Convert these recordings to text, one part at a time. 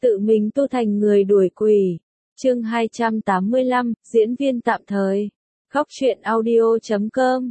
Tự mình tu thành người đuổi quỷ. Chương 285, diễn viên tạm thời. Góc truyện audio.com.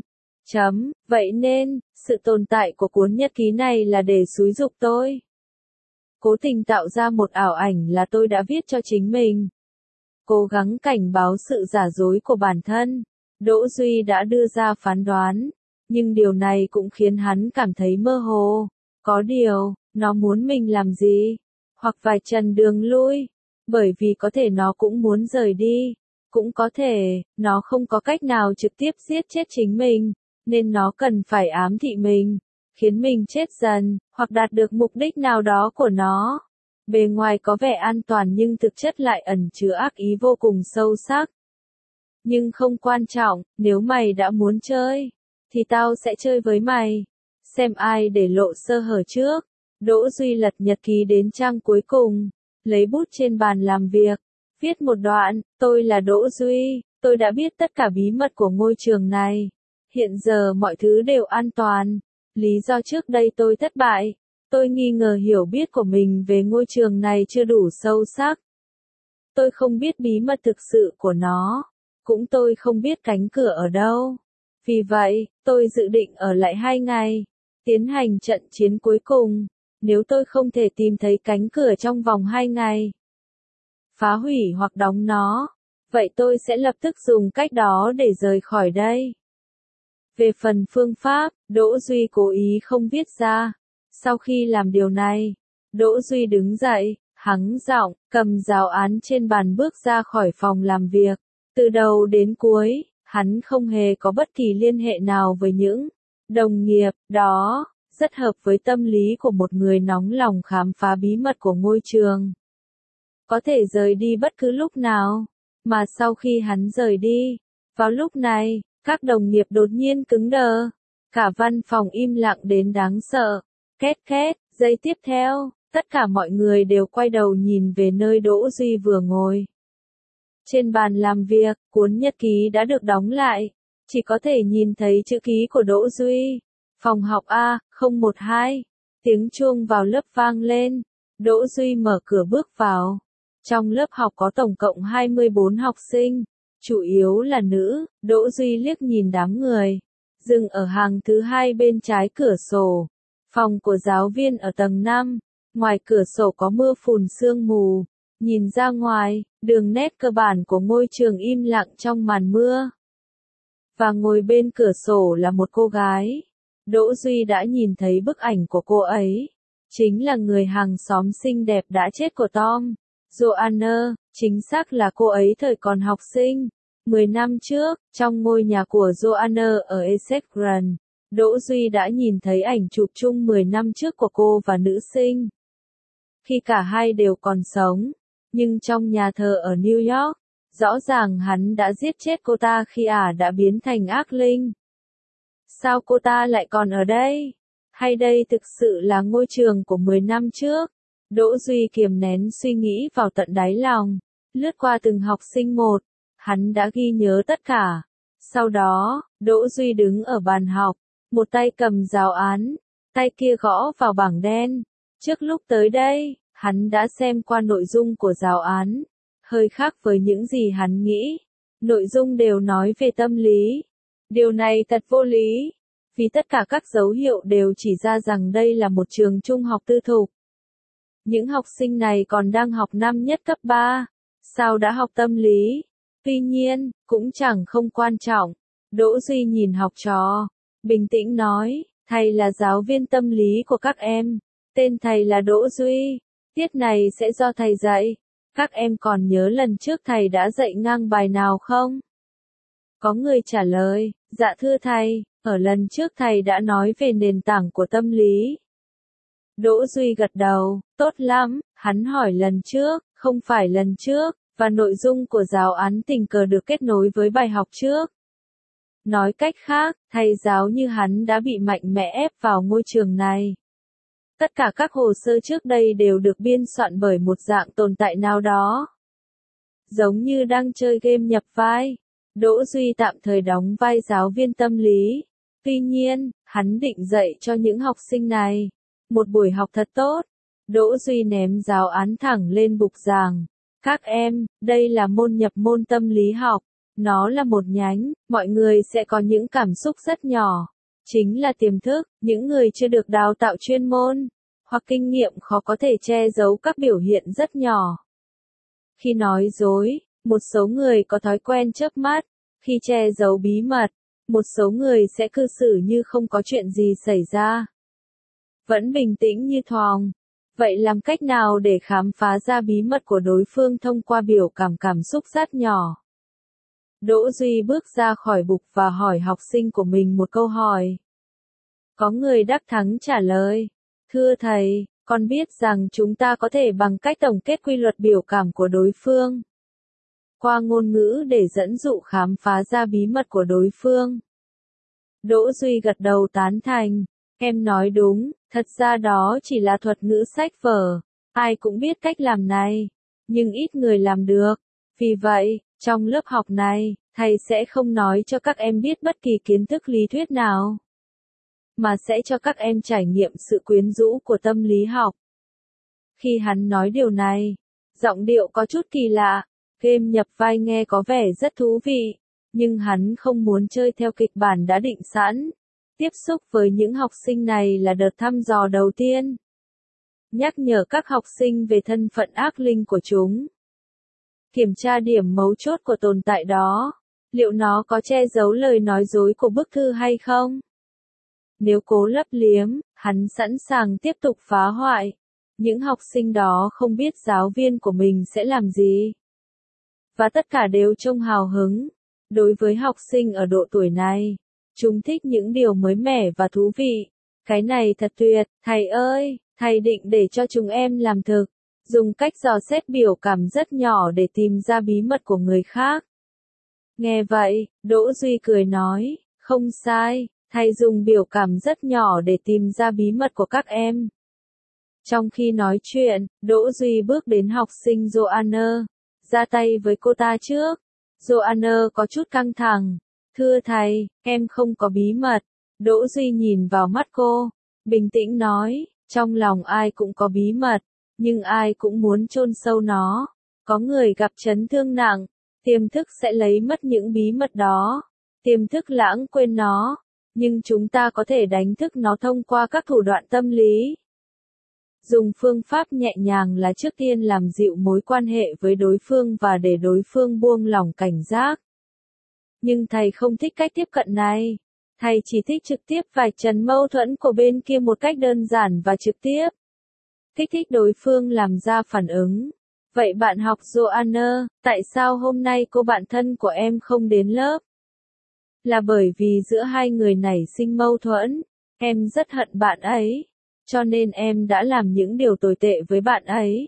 Vậy nên, sự tồn tại của cuốn nhật ký này là để xúi giục tôi. Cố tình tạo ra một ảo ảnh là tôi đã viết cho chính mình. Cố gắng cảnh báo sự giả dối của bản thân. Đỗ Duy đã đưa ra phán đoán, nhưng điều này cũng khiến hắn cảm thấy mơ hồ. Có điều, nó muốn mình làm gì? Hoặc vạch trần đường lui, bởi vì có thể nó cũng muốn rời đi, cũng có thể, nó không có cách nào trực tiếp giết chết chính mình, nên nó cần phải ám thị mình, khiến mình chết dần, hoặc đạt được mục đích nào đó của nó. Bề ngoài có vẻ an toàn nhưng thực chất lại ẩn chứa ác ý vô cùng sâu sắc. Nhưng không quan trọng, nếu mày đã muốn chơi, thì tao sẽ chơi với mày. Xem ai để lộ sơ hở trước. Đỗ Duy lật nhật ký đến trang cuối cùng, lấy bút trên bàn làm việc, viết một đoạn, tôi là Đỗ Duy, tôi đã biết tất cả bí mật của ngôi trường này. Hiện giờ mọi thứ đều an toàn. Lý do trước đây tôi thất bại, tôi nghi ngờ hiểu biết của mình về ngôi trường này chưa đủ sâu sắc. Tôi không biết bí mật thực sự của nó, cũng tôi không biết cánh cửa ở đâu. Vì vậy, tôi dự định ở lại 2 ngày, tiến hành trận chiến cuối cùng. Nếu tôi không thể tìm thấy cánh cửa trong vòng 2 ngày, phá hủy hoặc đóng nó, vậy tôi sẽ lập tức dùng cách đó để rời khỏi đây. Về phần phương pháp, Đỗ Duy cố ý không viết ra. Sau khi làm điều này, Đỗ Duy đứng dậy, hắng giọng, cầm giáo án trên bàn bước ra khỏi phòng làm việc. Từ đầu đến cuối, hắn không hề có bất kỳ liên hệ nào với những đồng nghiệp đó. Rất hợp với tâm lý của một người nóng lòng khám phá bí mật của ngôi trường. Có thể rời đi bất cứ lúc nào. Mà sau khi hắn rời đi, vào lúc này, các đồng nghiệp đột nhiên cứng đờ. Cả văn phòng im lặng đến đáng sợ. Két két, giây tiếp theo, tất cả mọi người đều quay đầu nhìn về nơi Đỗ Duy vừa ngồi. Trên bàn làm việc, cuốn nhật ký đã được đóng lại. Chỉ có thể nhìn thấy chữ ký của Đỗ Duy. Phòng học A012, tiếng chuông vào lớp vang lên, Đỗ Duy mở cửa bước vào. Trong lớp học có tổng cộng 24 học sinh, chủ yếu là nữ. Đỗ Duy liếc nhìn đám người, dừng ở hàng thứ 2 bên trái cửa sổ. Phòng của giáo viên ở tầng 5, ngoài cửa sổ có mưa phùn sương mù, nhìn ra ngoài, đường nét cơ bản của ngôi trường im lặng trong màn mưa. Và ngồi bên cửa sổ là một cô gái. Đỗ Duy đã nhìn thấy bức ảnh của cô ấy. Chính là người hàng xóm xinh đẹp đã chết của Tom. Joanna, chính xác là cô ấy thời còn học sinh. 10 năm trước, trong ngôi nhà của Joanna ở Essex Grand, Đỗ Duy đã nhìn thấy ảnh chụp chung 10 năm trước của cô và nữ sinh. Khi cả hai đều còn sống, nhưng trong nhà thờ ở New York, rõ ràng hắn đã giết chết cô ta khi đã biến thành ác linh. Sao cô ta lại còn ở đây? Hay đây thực sự là ngôi trường của 10 năm trước? Đỗ Duy kiềm nén suy nghĩ vào tận đáy lòng, lướt qua từng học sinh một, hắn đã ghi nhớ tất cả. Sau đó, Đỗ Duy đứng ở bàn học, một tay cầm giáo án, tay kia gõ vào bảng đen. Trước lúc tới đây, hắn đã xem qua nội dung của giáo án, hơi khác với những gì hắn nghĩ. Nội dung đều nói về tâm lý. Điều này thật vô lý, vì tất cả các dấu hiệu đều chỉ ra rằng đây là một trường trung học tư thục. Những học sinh này còn đang học năm nhất cấp 3, sao đã học tâm lý? Tuy nhiên, cũng chẳng không quan trọng. Đỗ Duy nhìn học trò, bình tĩnh nói, thầy là giáo viên tâm lý của các em, tên thầy là Đỗ Duy, tiết này sẽ do thầy dạy. Các em còn nhớ lần trước thầy đã dạy ngang bài nào không? Có người trả lời, dạ thưa thầy, ở lần trước thầy đã nói về nền tảng của tâm lý. Đỗ Duy gật đầu, tốt lắm, hắn hỏi lần trước, không phải lần trước, và nội dung của giáo án tình cờ được kết nối với bài học trước. Nói cách khác, thầy giáo như hắn đã bị mạnh mẽ ép vào ngôi trường này. Tất cả các hồ sơ trước đây đều được biên soạn bởi một dạng tồn tại nào đó. Giống như đang chơi game nhập vai. Đỗ Duy tạm thời đóng vai giáo viên tâm lý. Tuy nhiên, hắn định dạy cho những học sinh này một buổi học thật tốt. Đỗ Duy ném giáo án thẳng lên bục giảng. Các em, đây là môn nhập môn tâm lý học. Nó là một nhánh, mọi người sẽ có những cảm xúc rất nhỏ. Chính là tiềm thức, những người chưa được đào tạo chuyên môn, hoặc kinh nghiệm khó có thể che giấu các biểu hiện rất nhỏ. Khi nói dối, một số người có thói quen chớp mắt, khi che giấu bí mật, một số người sẽ cư xử như không có chuyện gì xảy ra. Vẫn bình tĩnh như thòng. Vậy làm cách nào để khám phá ra bí mật của đối phương thông qua biểu cảm xúc rất nhỏ? Đỗ Duy bước ra khỏi bục và hỏi học sinh của mình một câu hỏi. Có người đắc thắng trả lời. Thưa thầy, con biết rằng chúng ta có thể bằng cách tổng kết quy luật biểu cảm của đối phương qua ngôn ngữ để dẫn dụ khám phá ra bí mật của đối phương. Đỗ Duy gật đầu tán thành. Em nói đúng, thật ra đó chỉ là thuật ngữ sách vở. Ai cũng biết cách làm này, nhưng ít người làm được. Vì vậy, trong lớp học này, thầy sẽ không nói cho các em biết bất kỳ kiến thức lý thuyết nào, mà sẽ cho các em trải nghiệm sự quyến rũ của tâm lý học. Khi hắn nói điều này, giọng điệu có chút kỳ lạ, game nhập vai nghe có vẻ rất thú vị, nhưng hắn không muốn chơi theo kịch bản đã định sẵn. Tiếp xúc với những học sinh này là đợt thăm dò đầu tiên. Nhắc nhở các học sinh về thân phận ác linh của chúng. Kiểm tra điểm mấu chốt của tồn tại đó. Liệu nó có che giấu lời nói dối của bức thư hay không? Nếu cố lấp liếm, hắn sẵn sàng tiếp tục phá hoại. Những học sinh đó không biết giáo viên của mình sẽ làm gì. Và tất cả đều trông hào hứng. Đối với học sinh ở độ tuổi này, chúng thích những điều mới mẻ và thú vị. Cái này thật tuyệt, thầy ơi, thầy định để cho chúng em làm thực. Dùng cách dò xét biểu cảm rất nhỏ để tìm ra bí mật của người khác. Nghe vậy, Đỗ Duy cười nói, không sai, thầy dùng biểu cảm rất nhỏ để tìm ra bí mật của các em. Trong khi nói chuyện, Đỗ Duy bước đến học sinh Joanna, ra tay với cô ta trước. Joanna có chút căng thẳng. Thưa thầy, em không có bí mật. Đỗ Duy nhìn vào mắt cô, bình tĩnh nói, trong lòng ai cũng có bí mật, nhưng ai cũng muốn chôn sâu nó. Có người gặp chấn thương nặng, tiềm thức sẽ lấy mất những bí mật đó. Tiềm thức lãng quên nó, nhưng chúng ta có thể đánh thức nó thông qua các thủ đoạn tâm lý. Dùng phương pháp nhẹ nhàng là trước tiên làm dịu mối quan hệ với đối phương và để đối phương buông lỏng cảnh giác. Nhưng thầy không thích cách tiếp cận này. Thầy chỉ thích trực tiếp vạch trần mâu thuẫn của bên kia một cách đơn giản và trực tiếp. Kích thích đối phương làm ra phản ứng. Vậy bạn học Joanna, tại sao hôm nay cô bạn thân của em không đến lớp? Là bởi vì giữa hai người nảy sinh mâu thuẫn. Em rất hận bạn ấy, cho nên em đã làm những điều tồi tệ với bạn ấy.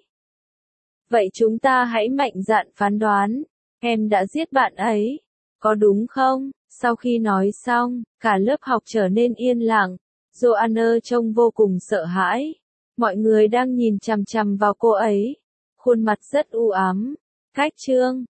Vậy chúng ta hãy mạnh dạn phán đoán, em đã giết bạn ấy, có đúng không? Sau khi nói xong, cả lớp học trở nên yên lặng. Joanna trông vô cùng sợ hãi. Mọi người đang nhìn chằm chằm vào cô ấy. Khuôn mặt rất u ám. Cách chương